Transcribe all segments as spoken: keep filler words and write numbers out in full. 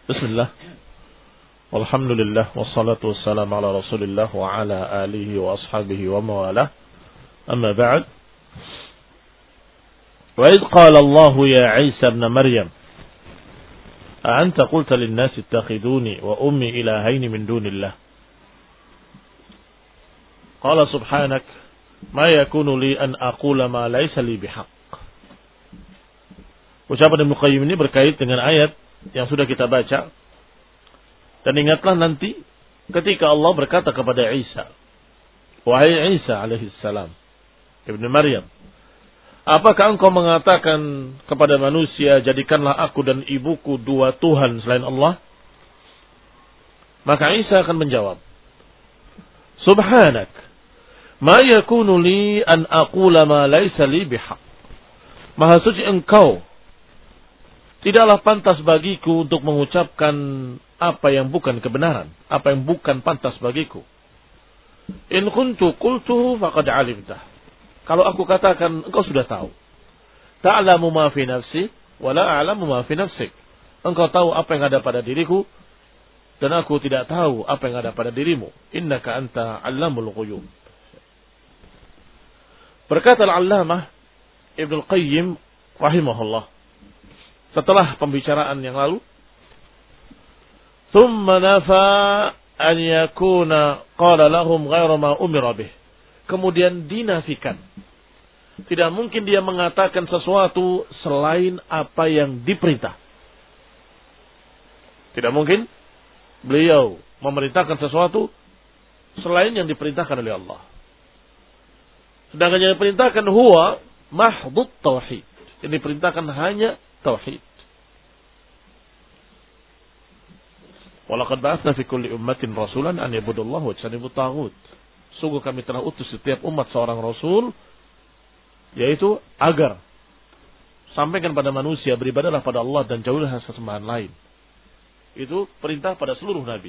Bismillah. Walhamdulillah wassalatu wassalamu ala Rasulillah wa ala alihi wa ashabihi wa mawalah. Amma ba'd. Wa idh qala Allah ya Isa ibn Maryam a anta qulta lin-nasi ittakhiduni wa ummi ilahaini min dunillah. Qala subhanak ma yakunu li an aqula ma laysa li bihaq. Ucapan Ibnu Qayyim ini berkait dengan ayat yang sudah kita baca. Dan ingatlah nanti ketika Allah berkata kepada Isa, wahai Isa alaihissalam, Ibnu Maryam, apakah engkau mengatakan kepada manusia, jadikanlah aku dan ibuku dua Tuhan selain Allah? Maka Isa akan menjawab, Subhanak, ma yakunu li an aqula ma laysa li bihaq. Maha suci engkau, tidaklah pantas bagiku untuk mengucapkan apa yang bukan kebenaran, apa yang bukan pantas bagiku. In kuntu qultuhu faqad alimtah. Kalau aku katakan, engkau sudah tahu. Ta'lamu ma fi nafsi wa la a'lamu ma fi nafsik. Engkau tahu apa yang ada pada diriku dan aku tidak tahu apa yang ada pada dirimu. Innaka anta 'allamul ghuyub. Berkata Al-Allamah Ibnu Qayyim rahimahullah setelah pembicaraan yang lalu, thumma nafa an yakuna qala lahum ghairu ma umira bih. Kemudian dinafikan. Tidak mungkin dia mengatakan sesuatu selain apa yang diperintah. Tidak mungkin beliau memerintahkan sesuatu selain yang diperintahkan oleh Allah. Sedangkan yang diperintahkan huwa mahdhut tauhid. Yang diperintahkan hanya tauhid. Walaqad ba'atsna fi kulli ummatin rasulan an yabudullaha wa yajtanibut taghut. Sungguh kami telah utus setiap umat seorang rasul, yaitu agar sampaikan pada manusia beribadahlah pada Allah dan jauhilah sesembahan lain. Itu perintah pada seluruh nabi.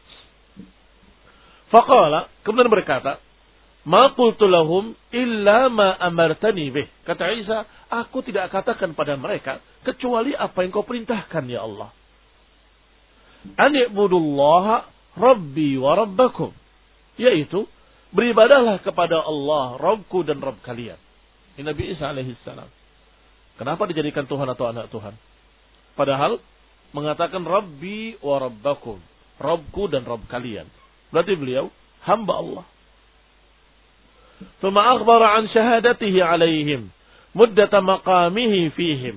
Faqala, kemudian berkata, ma qultu lahum illa ma amartani bih. Kata Isa, aku tidak katakan pada mereka kecuali apa yang kau perintahkan ya Allah. An i'budullaha rabbi wa rabbakum. Yaitu beribadahlah kepada Allah, Rabbku dan Rabb kalian. Ini Nabi Isa alaihissalam. Kenapa dijadikan Tuhan atau anak Tuhan? Padahal mengatakan Rabbi wa rabbakum, Rabbku dan Rabb kalian. Berarti beliau hamba Allah. Thumma akhbara an syahadatihi alaihim muddata maqamihi fihim.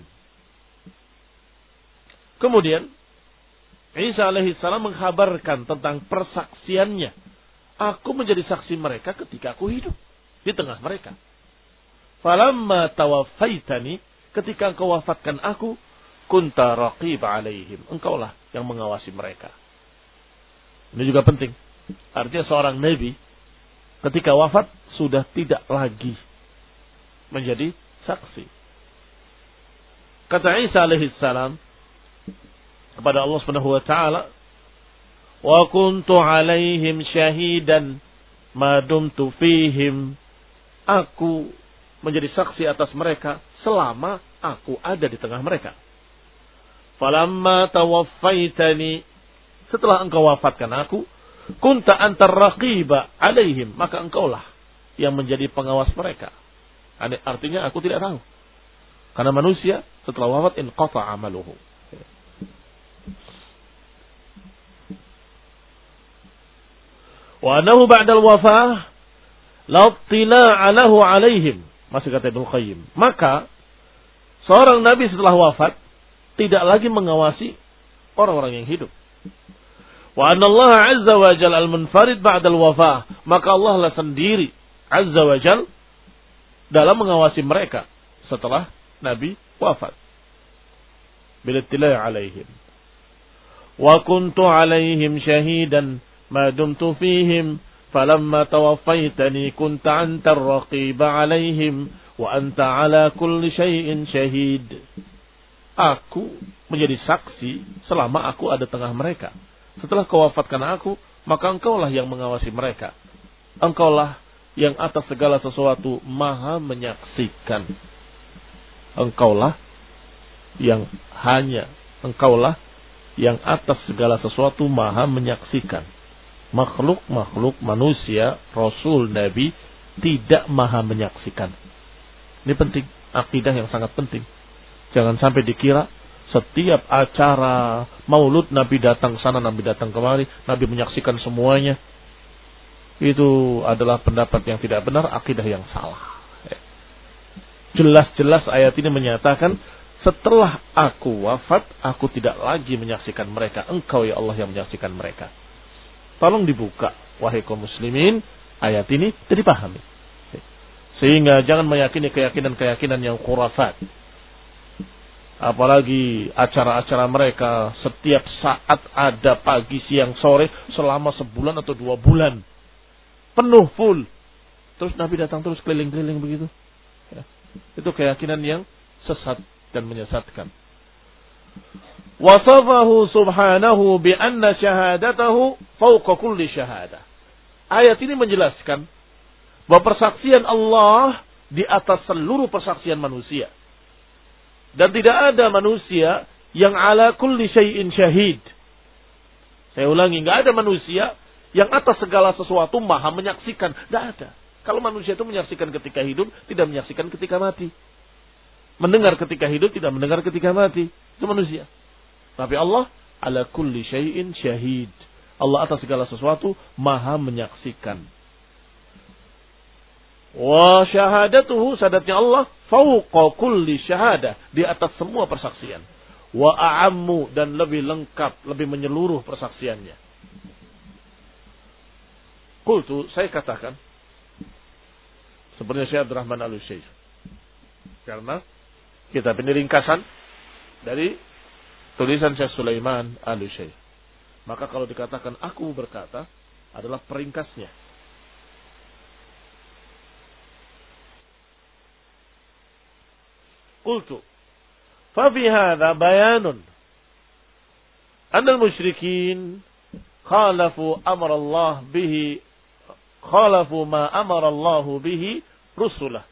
Kemudian Isa alaihissalam mengkhabarkan tentang persaksiannya. Aku menjadi saksi mereka ketika aku hidup di tengah mereka. Falamma tawaffaitani, ketika engkau wafatkan aku, kunta raqib alaihim. Engkaulah yang mengawasi mereka. Ini juga penting. Artinya seorang nabi ketika wafat sudah tidak lagi menjadi saksi. Kata Isa alaihissalam kepada Allah Subhanahu wa taala, wa kuntu alaihim syahidan ma dumtu fihim. Aku menjadi saksi atas mereka selama aku ada di tengah mereka. Falamma tawaffaitani, setelah engkau wafatkan aku, kunta antar raqiba alaihim, maka engkaulah yang menjadi pengawas mereka. Artinya aku tidak tahu. Karena manusia setelah wafat inqata amaluhu. Wa annahu ba'dal wafah la tila alahu alaihim. Masih kata Ibnu Qayyim. Maka seorang nabi setelah wafat tidak lagi mengawasi orang-orang yang hidup. Wa anna Allah azza wa jalla al-munfarid ba'dal wafah. Maka Allah lah sendiri azza wa jalla dalam mengawasi mereka setelah nabi wafat. Bil tila alaihim. Wa kuntu alaihim syahidan ma dumtu fihim falamma tawaffaytani kunta antar raqiba alaihim wa anta ala kulli syai'in syahid. Aku menjadi saksi selama aku ada tengah mereka. Setelah kau wafatkan aku, maka engkaulah yang mengawasi mereka. Engkaulah yang atas segala sesuatu maha menyaksikan. Engkaulah yang hanya engkaulah yang atas segala sesuatu maha menyaksikan. Makhluk-makhluk manusia, Rasul, Nabi tidak maha menyaksikan. Ini penting, akidah yang sangat penting. Jangan sampai dikira setiap acara maulud Nabi datang sana, Nabi datang kemari, Nabi menyaksikan semuanya. Itu adalah pendapat yang tidak benar, akidah yang salah. Jelas-jelas ayat ini menyatakan, setelah aku wafat, aku tidak lagi menyaksikan mereka. Engkau ya Allah yang menyaksikan mereka. Tolong dibuka, wahai kaum muslimin, ayat ini jadi pahami. Sehingga jangan meyakini keyakinan-keyakinan yang khurafat. Apalagi acara-acara mereka setiap saat ada pagi, siang, sore, selama sebulan atau dua bulan. Penuh, full. Terus Nabi datang terus keliling-keliling begitu. Ya. Itu keyakinan yang sesat dan menyesatkan. Wasafahu subhanahu bi anna syahadatahu fawqa kulli syahadah. Ayat ini menjelaskan bahwa persaksian Allah di atas seluruh persaksian manusia. Dan tidak ada manusia yang ala kulli syai'in syahid. Saya ulangi, enggak ada manusia yang atas segala sesuatu maha menyaksikan. Tidak ada. Kalau manusia itu menyaksikan ketika hidup, tidak menyaksikan ketika mati. Mendengar ketika hidup, tidak mendengar ketika mati. Itu manusia. Tapi Allah ala kulli syai'in syahid. Allah atas segala sesuatu maha menyaksikan. Wa syahadatuhu, syahadatnya Allah fauqa kulli syahadah, di atas semua persaksian. Wa a'ammu, dan lebih lengkap, lebih menyeluruh persaksiannya. Qultu, saya katakan sebenarnya Syekh Abdurrahman Al-Utsaimin. Karena kitab ini ringkasan dari tulisan Syekh Sulaiman Al-Utsaimin. Maka kalau dikatakan aku berkata adalah peringkasnya. Qultu fa fi hadza bayanun anna al-musyrikin khalafu amra Allah bihi khalafu ma amara Allah bihi rusulah.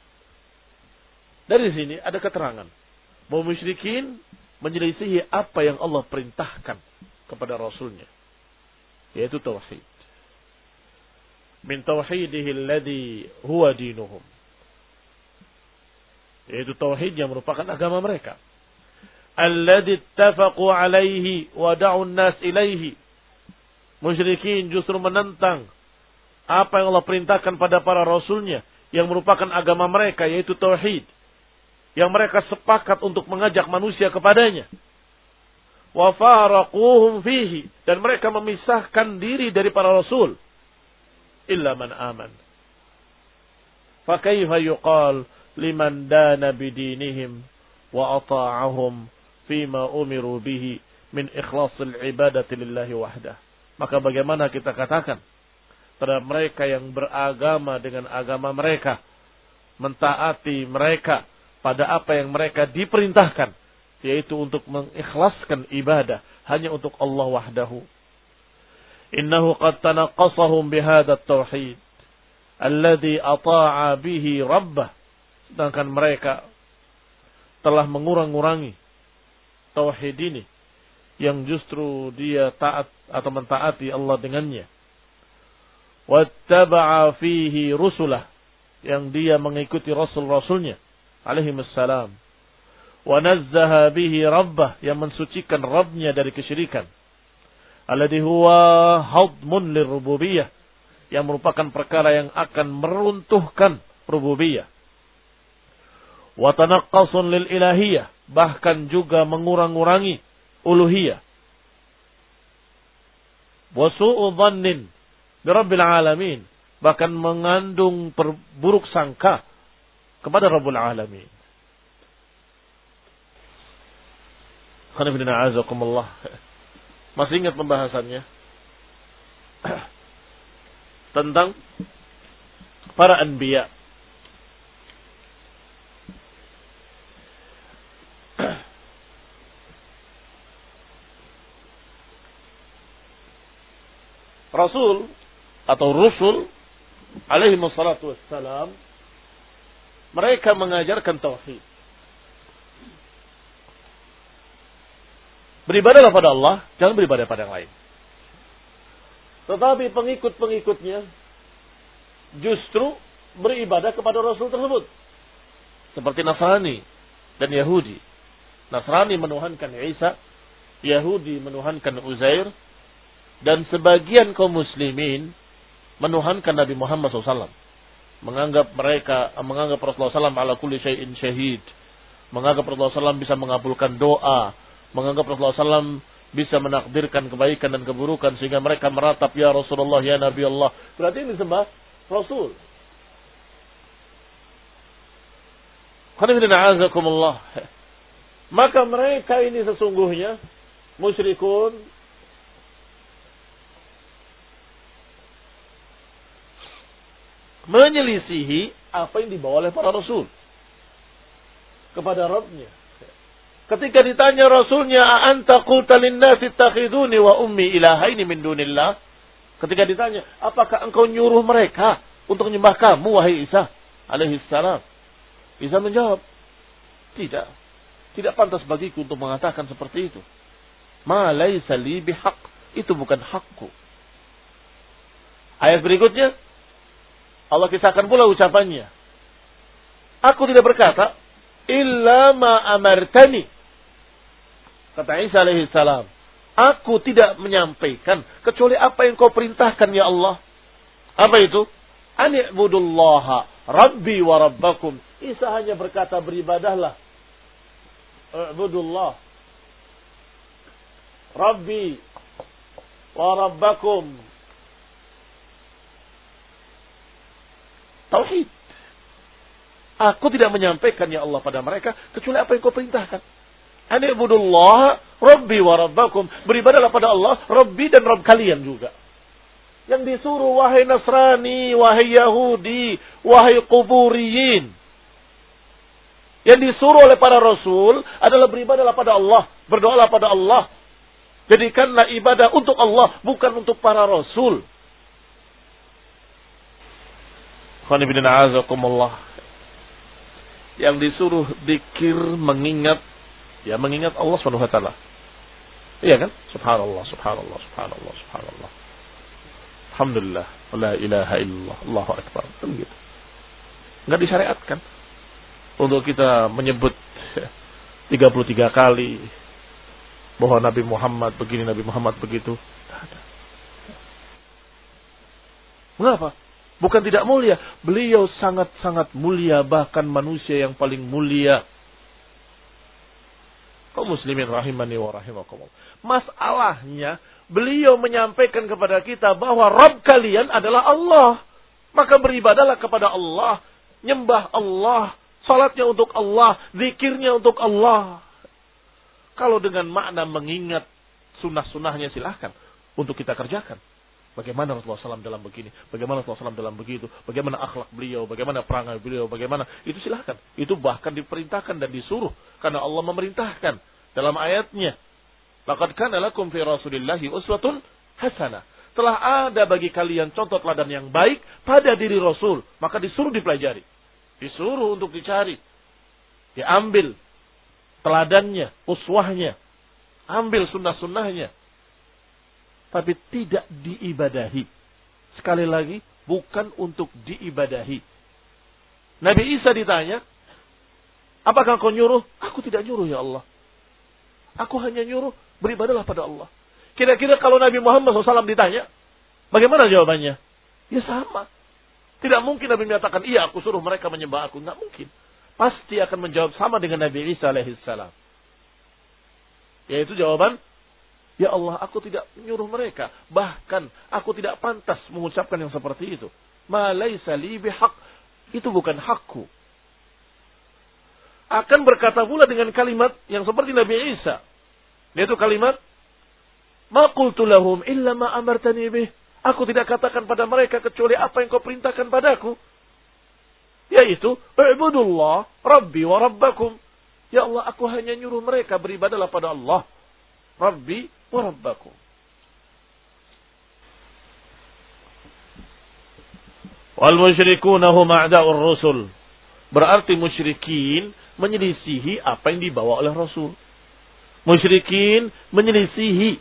Dari sini ada keterangan bahwa musyrikin menyelisihi apa yang Allah perintahkan kepada Rasulnya, yaitu tauhid. Min tauhidihi alladhi huwa dinuhum, yaitu tauhid yang merupakan agama mereka. Alladhi ittafaqu alaihi wa da'u an-nas ilaihi. Musyrikin justru menentang apa yang Allah perintahkan pada para rasulnya, yang merupakan agama mereka, yaitu tauhid, yang mereka sepakat untuk mengajak manusia kepadanya. Wa faraquhum fihi, dan mereka memisahkan diri dari para rasul. Illa man aman. Fa kaifa yuqal liman dana bidinihim wa ata'ahum fima umiru bihi min ikhlasil ibadati lillahi wahdah. Maka bagaimana kita katakan terhadap mereka yang beragama dengan agama mereka, mentaati mereka pada apa yang mereka diperintahkan, yaitu untuk mengikhlaskan ibadah hanya untuk Allah wahdahu. Innahu qad tanaqqasahum bihadha at-tauhid alladhi ata'a bihi rabbah. Sedangkan mereka telah mengurang-urangi tauhid ini yang justru dia taat atau mentaati Allah dengannya. Wattaba'a fihi rusulah, yang dia mengikuti rasul-rasulnya alaihi wassalam. Wa nazzaha bihi rabbah, yang mensucikan Rabbnya dari kesyirikan. Alladhi huwa hadmun lirrububiyah, yang merupakan perkara yang akan meruntuhkan rububiyah. Wa tanaqqasun lil ilahiyah, bahkan juga mengurang-urangi uluhiyah. Wa su'u dhannin bi rabbil alamin, bahkan mengandung buruk sangka kepada Rabbul Alamin. Khana a'azakumullah. Masih ingat pembahasannya tentang para anbiya. Rasul atau Rusul alaihi wassalatu wassalam, mereka mengajarkan tauhid. Beribadahlah pada Allah, jangan beribadah pada yang lain. Tetapi pengikut-pengikutnya justru beribadah kepada Rasul tersebut. Seperti Nasrani dan Yahudi. Nasrani menuhankan Isa, Yahudi menuhankan Uzair, dan sebagian kaum muslimin menuhankan Nabi Muhammad shallallahu alaihi wasallam. Menganggap mereka, menganggap Rasulullah shallallahu alaihi wasallam ala kulli syai'in syahid. Menganggap Rasulullah shallallahu alaihi wasallam bisa mengabulkan doa. Menganggap Rasulullah shallallahu alaihi wasallam bisa menakdirkan kebaikan dan keburukan. Sehingga mereka meratap, ya Rasulullah, ya Nabi Allah. Berarti ini disembah Rasul. Maka mereka ini sesungguhnya musyrikun, menyelisihi apa yang dibawa oleh para Rasul kepada Rabbnya. Ketika ditanya Rasulnya, a'anta qulta linnasi ittakhiduni wa ummi ilahaini min dunillah. Ketika ditanya, apakah engkau nyuruh mereka untuk menyembah kamu, wahai Isa alaihi salam? Isa menjawab, tidak. Tidak pantas bagiku untuk mengatakan seperti itu. Ma laisa li bihaq. Itu bukan hakku. Ayat berikutnya, Allah kisahkan pula ucapannya. Aku tidak berkata, illa ma amartani. Kata Isa alaihi salam, aku tidak menyampaikan kecuali apa yang kau perintahkan ya Allah. Apa itu? Ani'budullaha rabbi wa rabbakum. Isa hanya berkata beribadahlah. I'budullah rabbi wa rabbakum. Tauhid. Aku tidak menyampaikan ya Allah pada mereka kecuali apa yang kau perintahkan. Ani'budullah rabbi wa rabbakum. Beribadahlah pada Allah, Rabbi dan Rabb kalian juga. Yang disuruh wahai Nasrani, wahai Yahudi, wahai Quburiyin. Yang disuruh oleh para Rasul adalah beribadahlah pada Allah, berdoalah pada Allah. Jadikanlah ibadah untuk Allah, bukan untuk para Rasul. Yang disuruh zikir, mengingat, ya mengingat Allah Subhanahu wa taala. Iya kan? Subhanallah, subhanallah, subhanallah, subhanallah. Alhamdulillah, la ilaha illallah, Allahu akbar. Begitu. Enggak disyariatkan untuk kita menyebut tiga puluh tiga kali bahwa Nabi Muhammad begini, Nabi Muhammad begitu. Tidak ada. Mengapa? Bukan tidak mulia. Beliau sangat-sangat mulia. Bahkan manusia yang paling mulia. Kaum muslimin rahimani wa rahimakumullah. Masalahnya, beliau menyampaikan kepada kita bahwa Rabb kalian adalah Allah. Maka beribadahlah kepada Allah. Nyembah Allah. Salatnya untuk Allah. Zikirnya untuk Allah. Kalau dengan makna mengingat sunnah-sunnahnya silahkan. Untuk kita kerjakan. Bagaimana Rasulullah shallallahu alaihi wasallam dalam begini, bagaimana Rasulullah shallallahu alaihi wasallam dalam begitu, bagaimana akhlak beliau, bagaimana perangai beliau, bagaimana, itu silahkan. Itu bahkan diperintahkan dan disuruh. Karena Allah memerintahkan dalam ayatnya. Laqad kana lakum fi Rasulillahi uswatun hasanah. Telah ada bagi kalian contoh teladan yang baik pada diri Rasul. Maka disuruh dipelajari. Disuruh untuk dicari. Diambil teladannya, uswahnya. Ambil sunnah-sunnahnya. Tapi tidak diibadahi. Sekali lagi, bukan untuk diibadahi. Nabi Isa ditanya, apakah kau nyuruh? Aku tidak nyuruh ya Allah. Aku hanya nyuruh beribadahlah pada Allah. Kira-kira kalau Nabi Muhammad shallallahu alaihi wasallam ditanya, bagaimana jawabannya? Ya sama. Tidak mungkin Nabi menyatakan, iya aku suruh mereka menyembah aku. Tidak mungkin. Pasti akan menjawab sama dengan Nabi Isa alaihissalam. Yaitu jawaban, ya Allah, aku tidak menyuruh mereka. Bahkan, aku tidak pantas mengucapkan yang seperti itu. Ma laisa li bihaq. Itu bukan hakku. Akan berkata pula dengan kalimat yang seperti Nabi Isa. Yaitu kalimat, ma qultu lahum illa ma amartani bih. Aku tidak katakan pada mereka kecuali apa yang kau perintahkan padaku. Yaitu, i'budullah rabbi wa rabbakum. Ya Allah, aku hanya nyuruh mereka beribadahlah pada Allah. Rabbi wa rabbakum. Wal musyrikuna hum a'da'ur rusul. Berarti musyrikin menyelisihi apa yang dibawa oleh Rasul. Musyrikin menyelisihi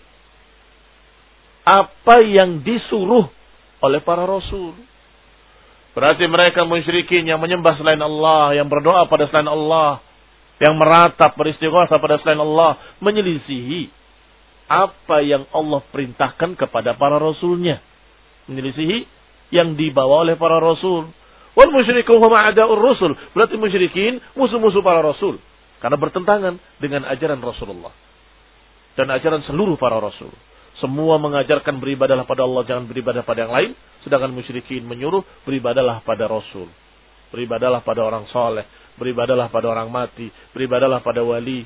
apa yang disuruh oleh para rasul. Berarti mereka musyrikin yang menyembah selain Allah, yang berdoa pada selain Allah, yang meratap beristighatsah pada selain Allah, menyelisihi apa yang Allah perintahkan kepada para rasulnya. Menyelisihi yang dibawa oleh para rasul. Wal musyrikun hum a'da'ur rusul. Berarti musyrikin musuh-musuh para rasul. Karena bertentangan dengan ajaran Rasulullah. Dan ajaran seluruh para rasul. Semua mengajarkan beribadahlah pada Allah, jangan beribadah pada yang lain. Sedangkan musyrikin menyuruh beribadahlah pada Rasul. Beribadahlah pada orang soleh. Beribadahlah pada orang mati. Beribadahlah pada wali.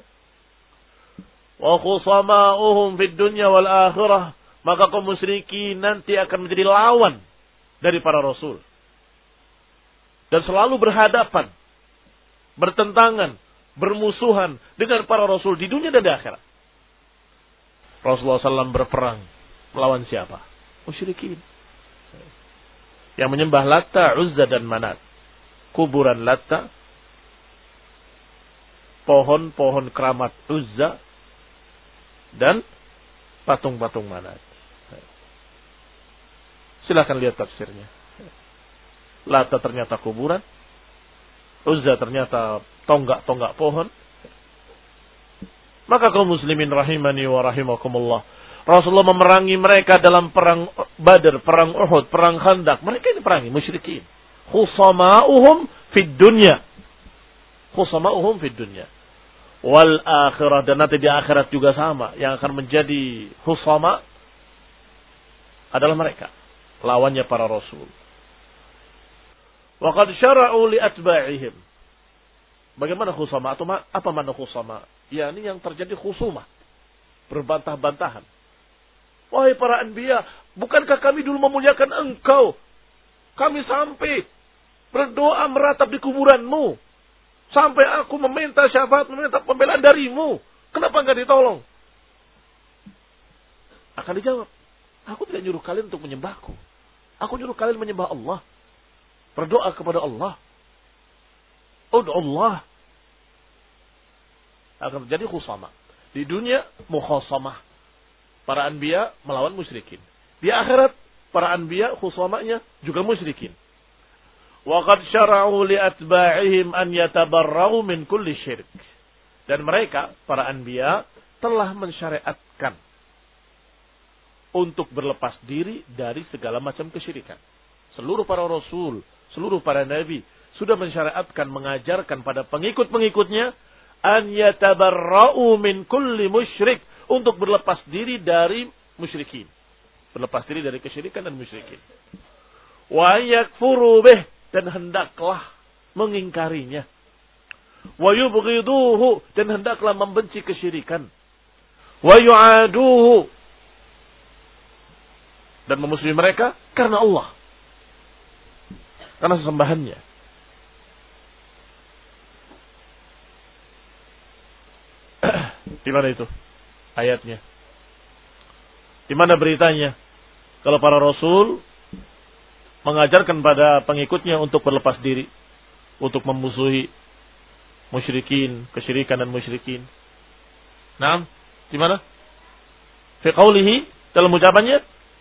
Wa khusama'uhum fid dunya wal akhirah. Maka kaum musyrikin nanti akan menjadi lawan dari para Rasul. Dan selalu berhadapan. Bertentangan. Bermusuhan dengan para Rasul di dunia dan di akhirat. Rasulullah shallallahu alaihi wasallam berperang melawan siapa? Musyrikin. Yang menyembah Latta, Uzza dan Manat. Kuburan Latta, pohon-pohon keramat Uzza, dan patung-patung Manat. Silakan lihat tafsirnya. Latta ternyata kuburan, Uzza ternyata tonggak-tonggak pohon. Maka kaum muslimin rahimani wa rahimakumullah, Rasulullah memerangi mereka dalam perang Badar, perang Uhud, perang Khandaq. Mereka ini perangi musyrikin. Khusama'uhum fid dunya. Khusama'uhum fid dunya. Wal akhirah, dan nanti di akhirat juga sama. Yang akan menjadi khusama adalah mereka. Lawannya para Rasul. Wa qad syara'u li atba'ihim. Bagaimana khusama? Atau apa makna khusama? Ya, ini yang terjadi khusumah. Berbantah-bantahan. Wahai para anbiya, bukankah kami dulu memuliakan engkau? Kami sampai berdoa meratap di kuburanmu. Sampai aku meminta syafaat, meminta pembelaan darimu. Kenapa enggak ditolong? Akan dijawab, aku tidak nyuruh kalian untuk menyembahku. Aku nyuruh kalian menyembah Allah. Berdoa kepada Allah. Ud'u Allah. Akan terjadi khusama. Di dunia mukhasamah. Para anbiya melawan musyrikin. Di akhirat para anbiya khusamanya juga musyrikin. Wa qad syara'u li atba'ihim an yatabarra'u min kulli syirik. Dan mereka para anbiya telah mensyariatkan untuk berlepas diri dari segala macam kesyirikan. Seluruh para rasul, seluruh para nabi sudah mensyariatkan, mengajarkan pada pengikut-pengikutnya an yatabarra'u min kulli musyrik, untuk berlepas diri dari musyrikin. Berlepas diri dari kesyirikan dan musyrikin. Wa yakfuru bih, dan hendaklah mengingkarinya. Wa yubghiduhu, dan hendaklah membenci kesyirikan. Wa yu'aduhu, dan memusuhi mereka karena Allah. Karena sesembahannya. Di mana itu ayatnya? Di mana beritanya? Kalau para rasul mengajarkan pada pengikutnya untuk berlepas diri, untuk memusuhi musyrikin, kesyirikan dan musyrikin. Naam, di mana? Fi qaulihi, dalam ucapannya,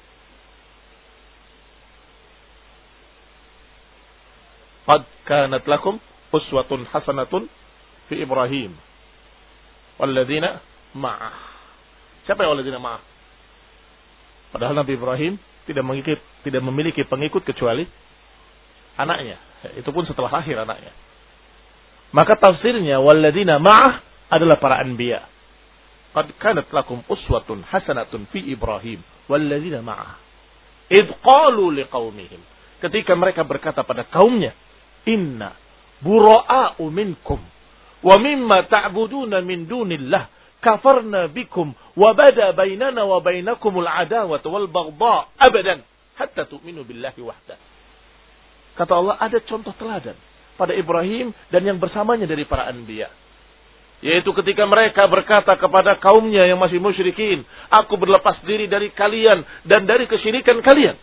qad kanat lakum uswatun hasanatun fi Ibrahim walladzina ma'ah. Siapa yang walladzina ma'ah? Padahal Nabi Ibrahim tidak memiliki, tidak memiliki pengikut kecuali anaknya. Itu pun setelah lahir anaknya. Maka tafsirnya walladzina ma'ah adalah para anbiya. Qad kanat lakum uswatun hasanatun fi Ibrahim walladzina ma'ah. Idh qalu liqaumihim. Ketika mereka berkata pada kaumnya, inna bura'a'u minkum wa mimma ta'buduna min dunillah kafarna bikum wa bada bainana wa bainakumul adawatu wal baghdha abadan hatta tu'minu billahi wahda. Kata Allah, ada contoh teladan pada Ibrahim dan yang bersamanya dari para anbiya. Yaitu ketika mereka berkata kepada kaumnya yang masih musyrikin, aku berlepas diri dari kalian dan dari kesyirikan kalian.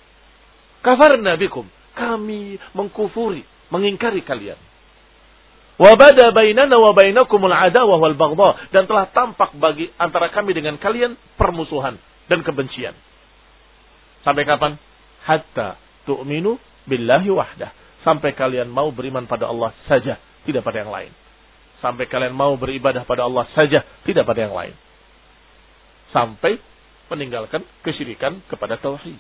Kafarna bikum, kami mengkufuri, mengingkari kalian. Wa bada bainana wa bainakumul adawah wal baghdha, dan telah tampak bagi antara kami dengan kalian permusuhan dan kebencian. Sampai kapan? Hatta tu'minu billahi wahdah. Sampai kalian mau beriman pada Allah saja, tidak pada yang lain. Sampai kalian mau beribadah pada Allah saja, tidak pada yang lain. Sampai meninggalkan kesyirikan kepada tauhid.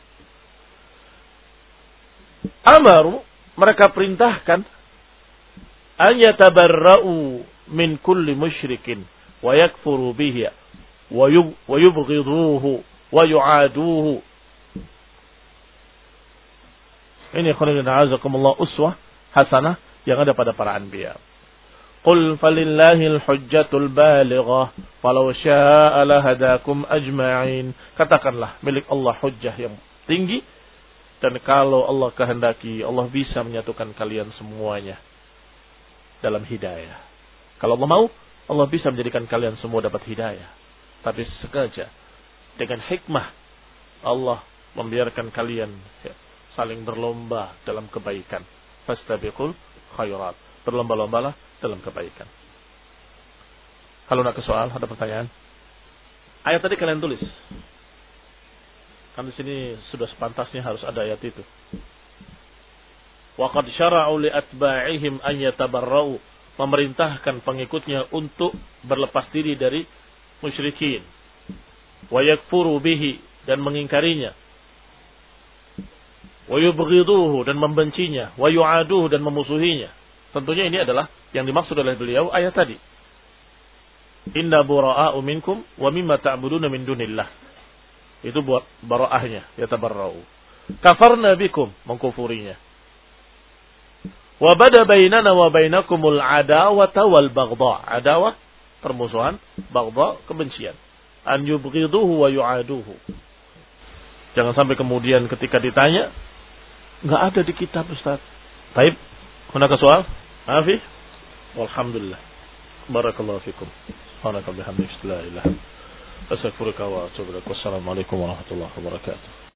Amaru, mereka perintahkan, an yatabarra'u min kulli musyrikin wa yakfuru bihi wa yubghiduhu wa yu'aduhu. Ini khairan a'azakumullah uswah hasanah yang ada pada para anbiya. Qul falillahil hujjatul balighah falau syaa'a lahadakum ajma'in. Katakanlah, milik Allah hujjah yang tinggi, dan kalau Allah kehendaki, Allah bisa menyatukan kalian semuanya dalam hidayah. Kalau Allah mau, Allah bisa menjadikan kalian semua dapat hidayah. Tapi sengaja dengan hikmah Allah membiarkan kalian saling berlomba dalam kebaikan. Fastabiqul khairat. Berlomba-lombalah dalam kebaikan. Kalau nak ke soal, ada pertanyaan? Ayat tadi kalian tulis. Kan di sini sudah sepantasnya harus ada ayat itu. Wa qad syara'u li atba'ihim an yatabarra'u, memerintahkan pengikutnya untuk berlepas diri dari musyrikin. Wa yakfuru bihi, dan mengingkarinya. Wa yubghiduhu, dan membencinya. Wa yu'aduhu, dan memusuhinya. Tentunya ini adalah yang dimaksud oleh beliau ayat tadi. Inna bura'a'u minkum wa mimma ta'buduna min dunillah. Itu buat bara'ahnya, yatabarra'u. Kafarna bikum, mengkufurinya. Wa bada bainana wa bainakumul adawata wal baghdha. Adawah, permusuhan, baghdha, kebencian. An yubghiduhu wa yu'aduhu. Jangan sampai kemudian ketika ditanya, enggak ada di kitab, Ustaz. Baik, hunaka soal? Maafi? Walhamdulillah. Barakallahu fikum. Subhanaka bihamdika la ilaha illa anta astaghfiruka wa atubu ilaik. Wassalamu alaikum warahmatullahi wabarakatuh.